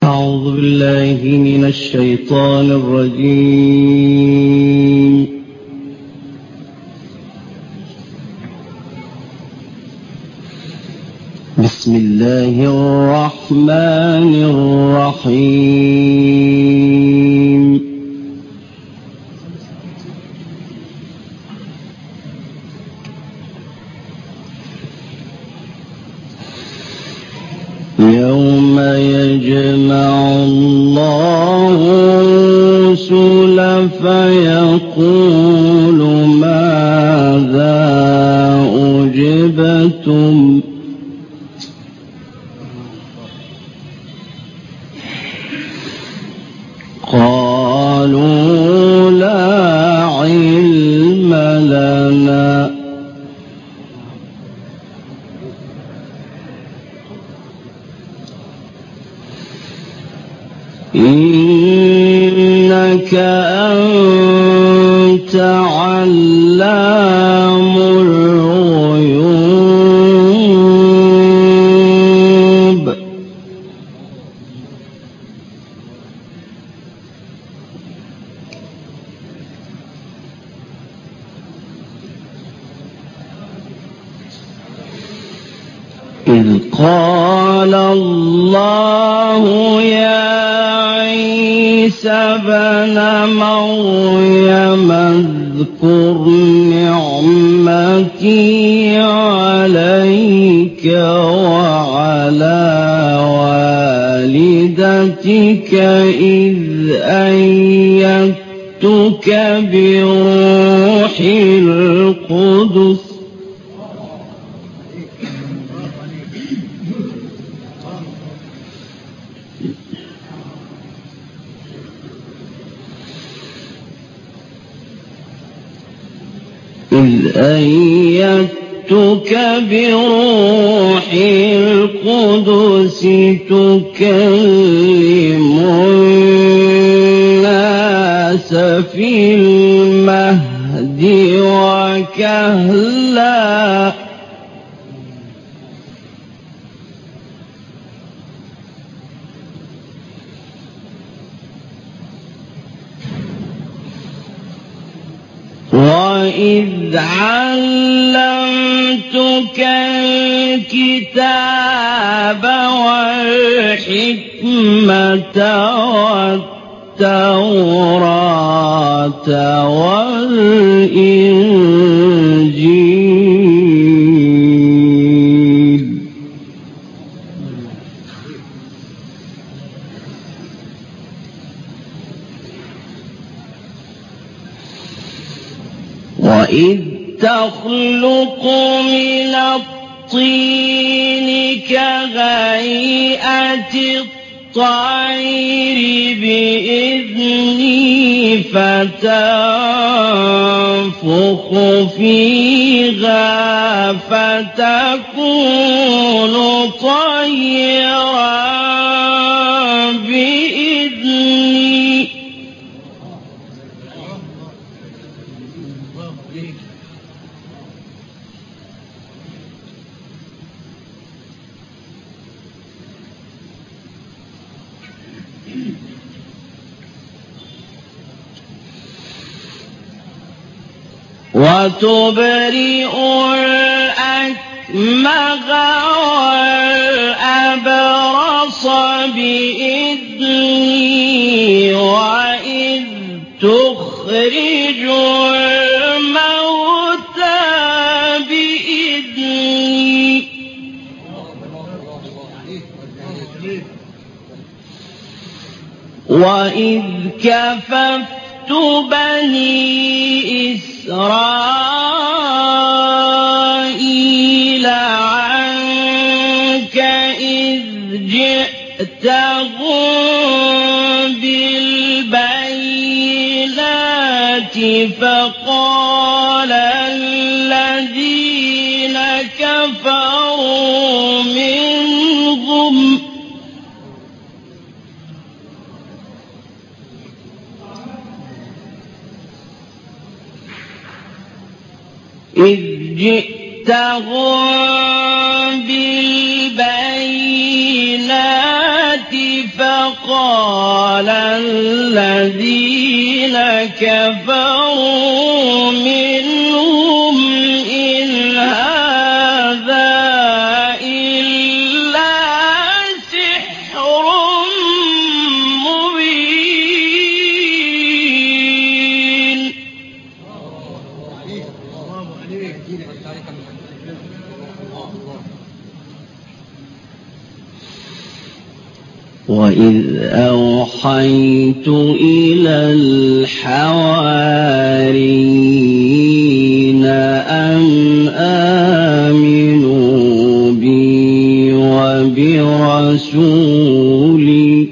أعوذ بالله من الشيطان الرجيم. بسم الله الرحمن الرحيم. يوم يجمع الله الرسل فيقول ماذا أجبتم قالوا لا علم لنا إنك أنت علام الغيوب إذ قال الله يا عيسى ابن مريم اذكر نعمتي عليك وعلى والدتك إذ أيدتك بروح القدس تكلم الناس في المهد وكهلا وإذ علمتك الكتاب والحكمة والتوراة والإنجيل وإذ تخلق من الطين كهيئة الطير بإذني فتنفخ فيها فتكون طيرا بإذني وتبرئ الأكمه والأبرص بإذني وإذ تخرج الموتى بإذني وإذ كففت بني إسرائيل عنك إذ جئتهم بالبينات فقال الذين كفروا منهم إذ جئتهم بالبينات فقال الذين كفروا منهم إن هذا إلا سحر مبين. وإذ أوحيت إلى الحواريين أن آمنوا بي وبرسولي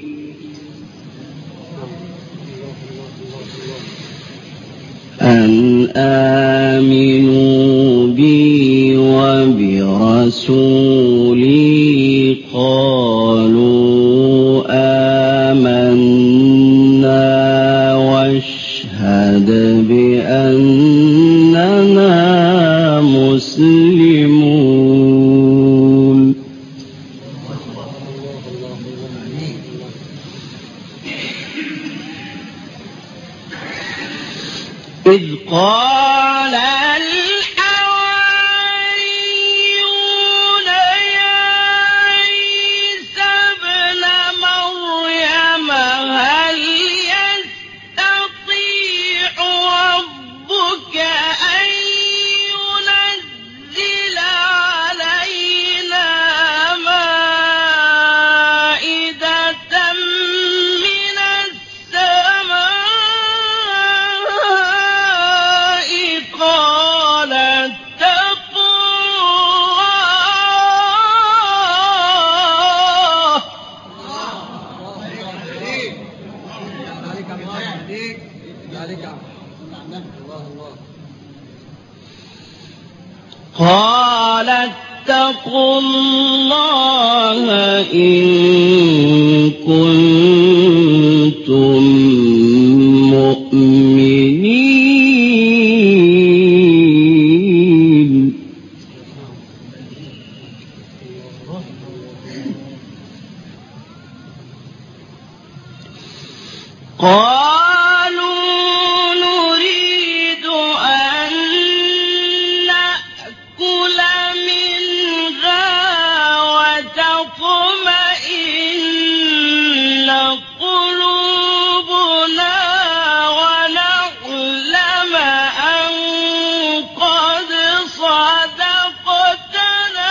قالوا آمنا واشهد بأننا مسلمون. إذ قال الحواريون يا عيسى ابن مريم هل يستطيع ربك أن ينزل علينا مائدة من السماء قال اتقوا الله إن كنتم مؤمنين. قالوا نريد أن نأكل منها وتطمئن قلوبنا ونعلم أن قد صدقتنا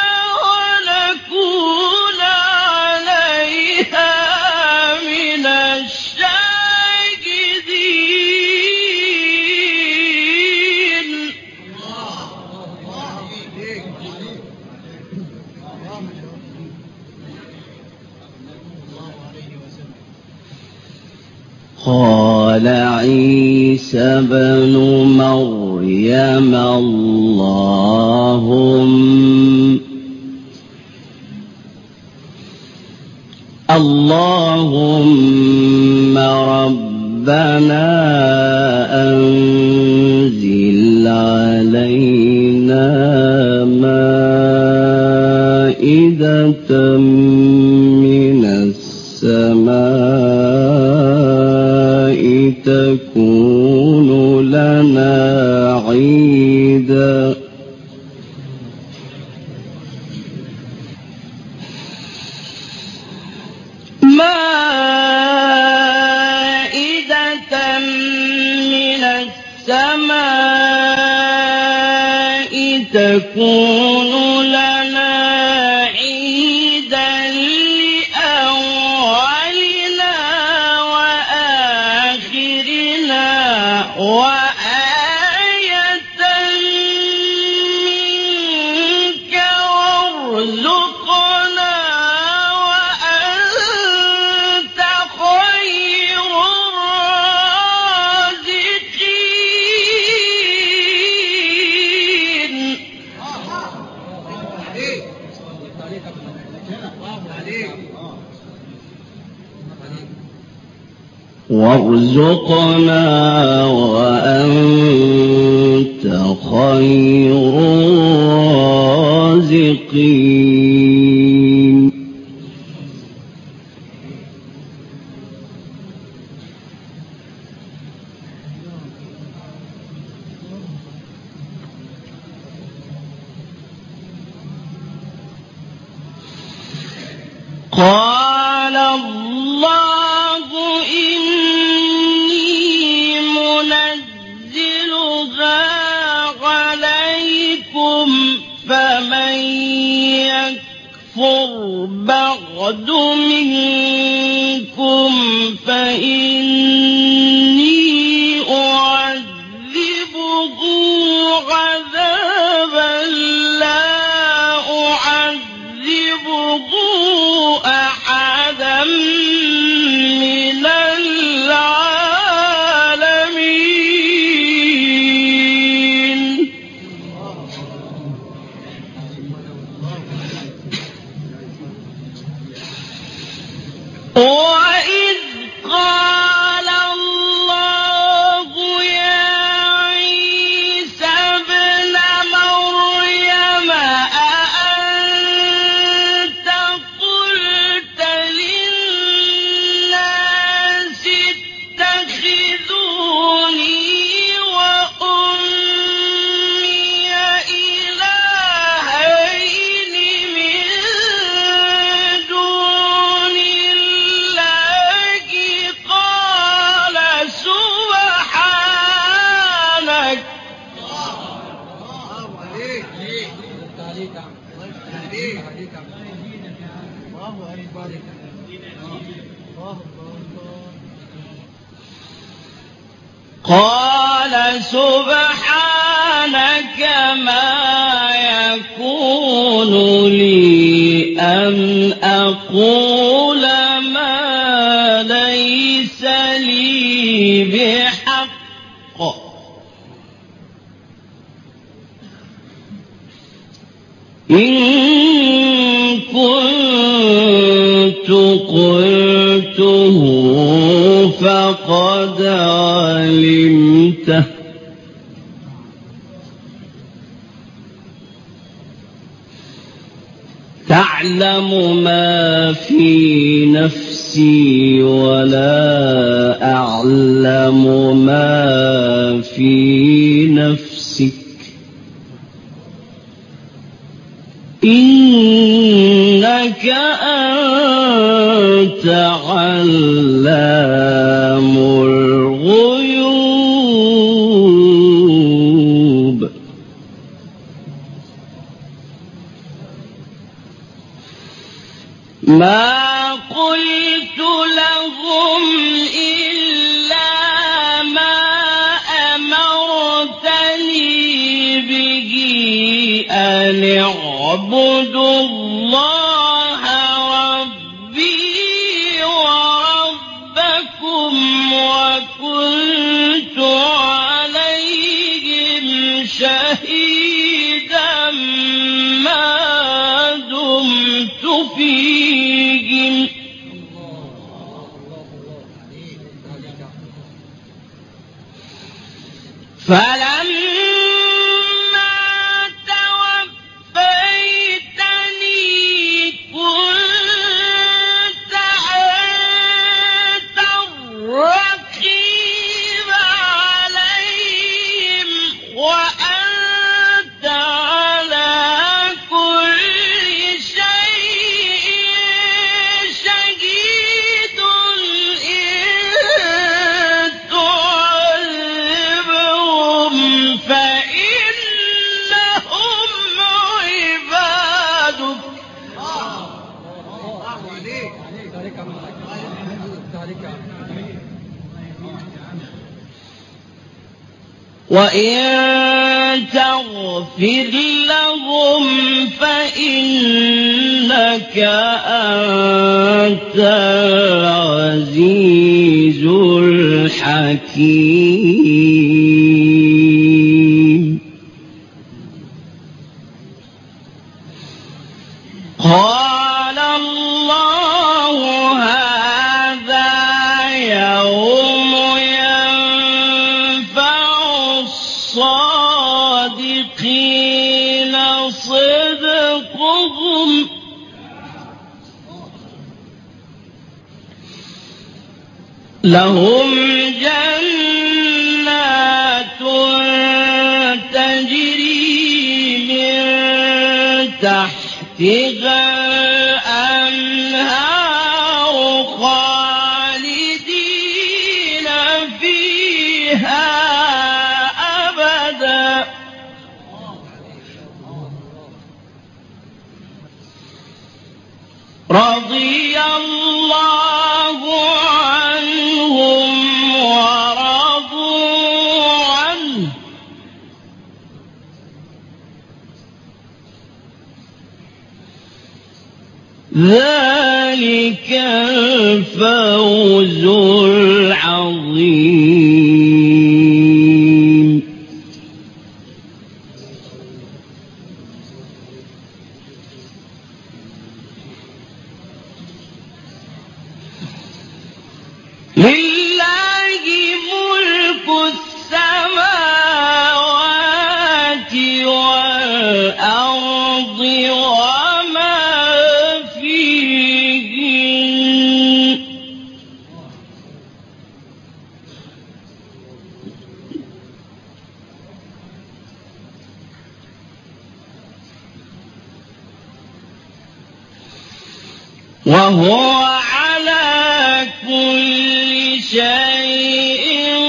ونكون عليها من الشاهدين. قال عيسى ابن مريم اللهم ربنا أنزل علينا مائدة من السماء تكون لنا عيدا تكون لنا عيدا لأولنا وآخرنا وآية منك وارزقنا وأنت خير الرازقين. وارزقنا وأنت خير الرازقين. يكفر بعد منكم فإني أعذبه عذابا لا أعذبه أحدا من العالمين. وإذ قال الله يا عيسى ابن مريم أأنت قلت للناس اتخذوني وأمي إلهين من دون الله قال سبحانك ما يكون لي أن أقول ما ليس لي بحق إن كنت قلته فقد علمته تعلم ما في نفسي ولا أعلم ما في نفسك إنك أنت علام الغيوب. ما قلت لهم إلا ما أمرتني به أن اعبدوا الله ربي وربكم وكنت عليهم شهيدا ما دمت فيهم فلما توفيتني كنت أنت الرقيب عليهم وأنت على كل شيء شهيد إن تعذبهم فإنهم عبادك وإن تغفر لهم فإنك أنت العزيز الحكيم. قال الله هذا يوم ينفع الصادقين صدقهم لهم جنات تجري من تحتها الأنهار خالدين فيها أبدا ذلك الفوز العظيم. لله ملك السماوات والأرض وما فيهن وهو على كل شيء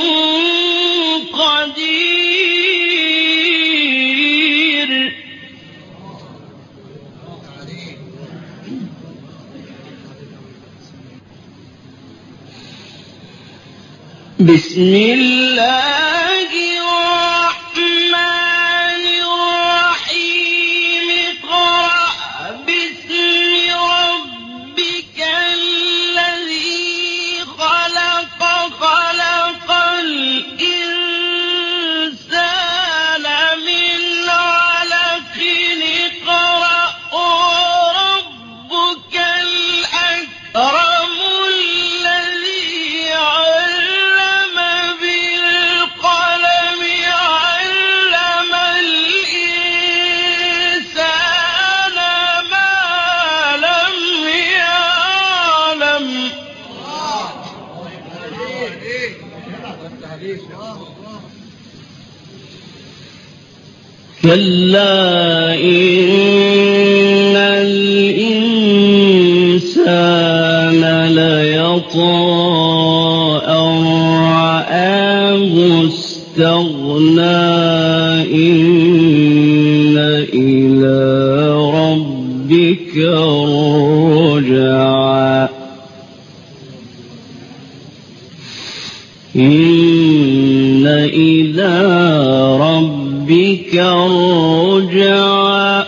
قدير. بسم الله الرحمن الرحيم. اقرأ باسم ربك الذي خلق خلق الإنسان من علق. اقرأ وربك الأكرم الذي علم بالقلم علم الإنسان ما لم يعلم. كلا إن الإنسان ليطغى أن رآه استغنى إن إلى ربك الرجعى. إن إلى ربك الرجعى.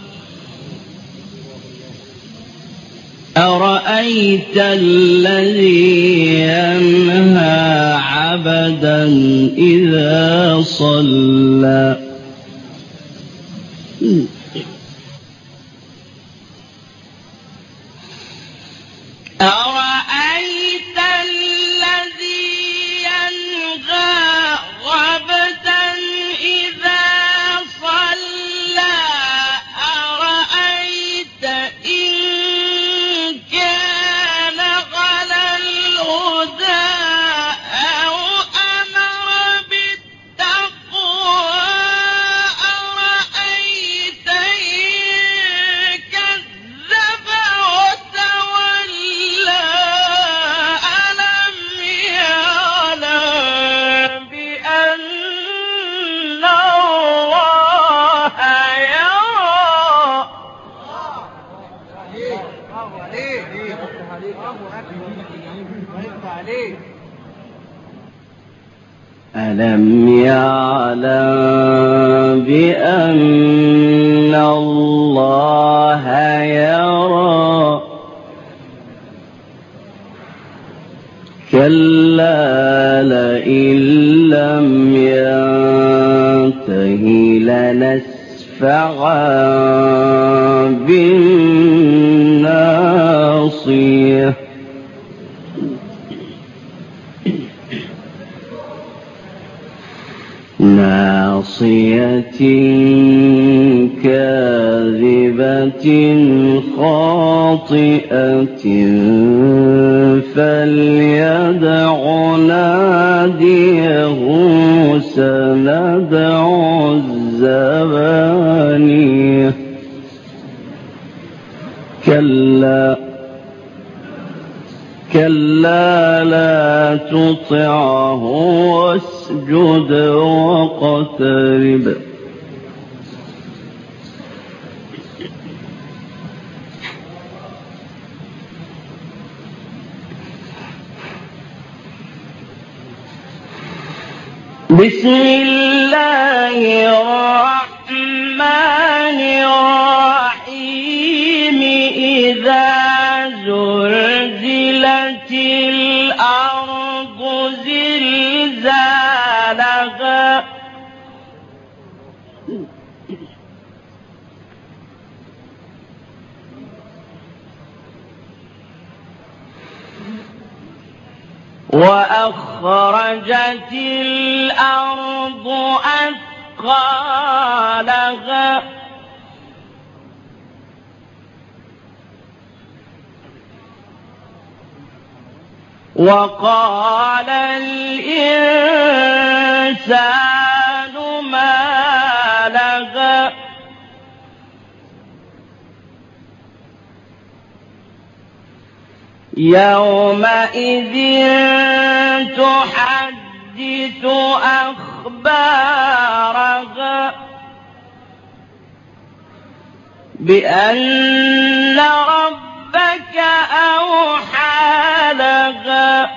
أرأيت الذي ينهى عبدا إذا صلى. أرأيت الذي ينهى عبدا إذا صلى. أرأيت إن كان على الهدى أو أمر بالتقوى. أرأيت إن كذب وتولى. ألم يعلم بأن الله يرى. ألم يعلم بأن الله يرى. كلا لئن لم ينته لنسفعا بالناصية. ناصية كاذبة خاطئة فليدع ناديه سندع الزبانية. كلا لا تطعه واسجد واقترب. بسم الله الرحمن الرحيم. إذا وأخرجت الأرض أثقالها وقال الإنسان ما لها يومئذ تحدث أخبارها بأن ربك أوحى لها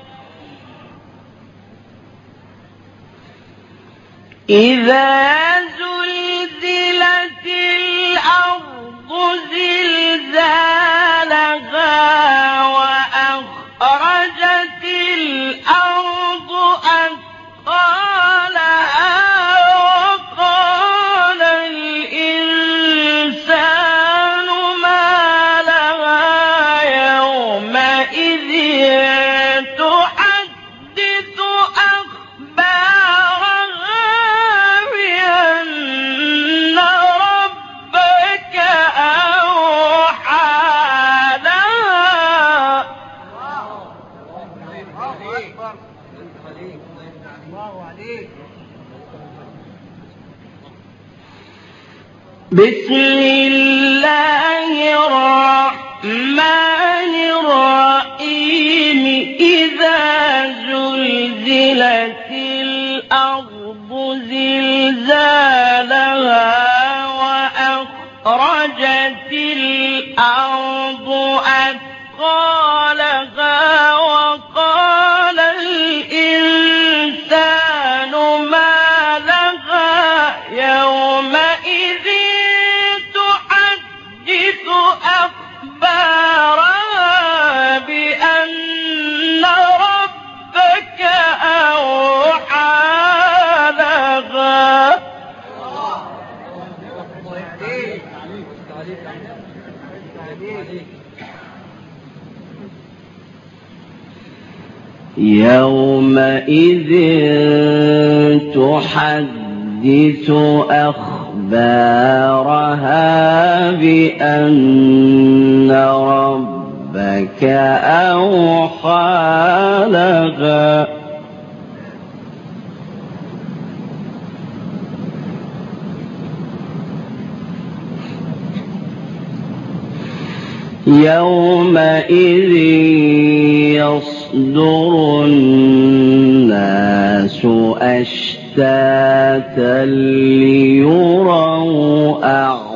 إذا زلزلت الأرض زلزالها وأخرجت الأرض أثقالها وقال الإنسان ما لها يومئذ تحدث أخبارها بأن ربك أوحى لها بسم الله الرحمن الرحيم إذا زلزلت الأرض زلزالها وأخرجت الأرض أثقالها وقال الإنسان ما لها يومئذ تحدث أخبارها بأن ربك أوحى لها يومئذ تحدث أخبارها بأن ربك أوحى لها يومئذ يصدر الناس أشتاتا ليروا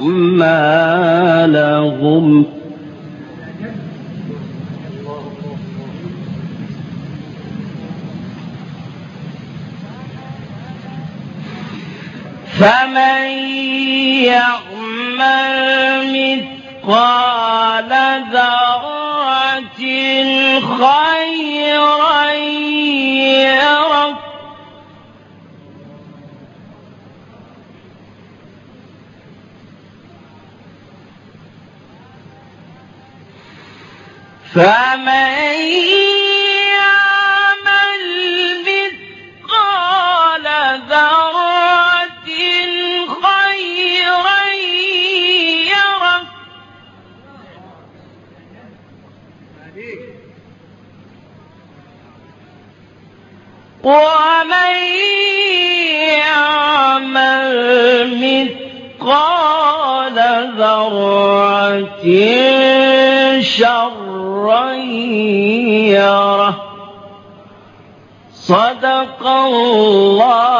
أعمالهم فمن يعمل مثقال ذرة خيرا يره فمن يعمل مثقال ذرة خيرا يره ومن يعمل مثقال ذرة شرا يره صدق الله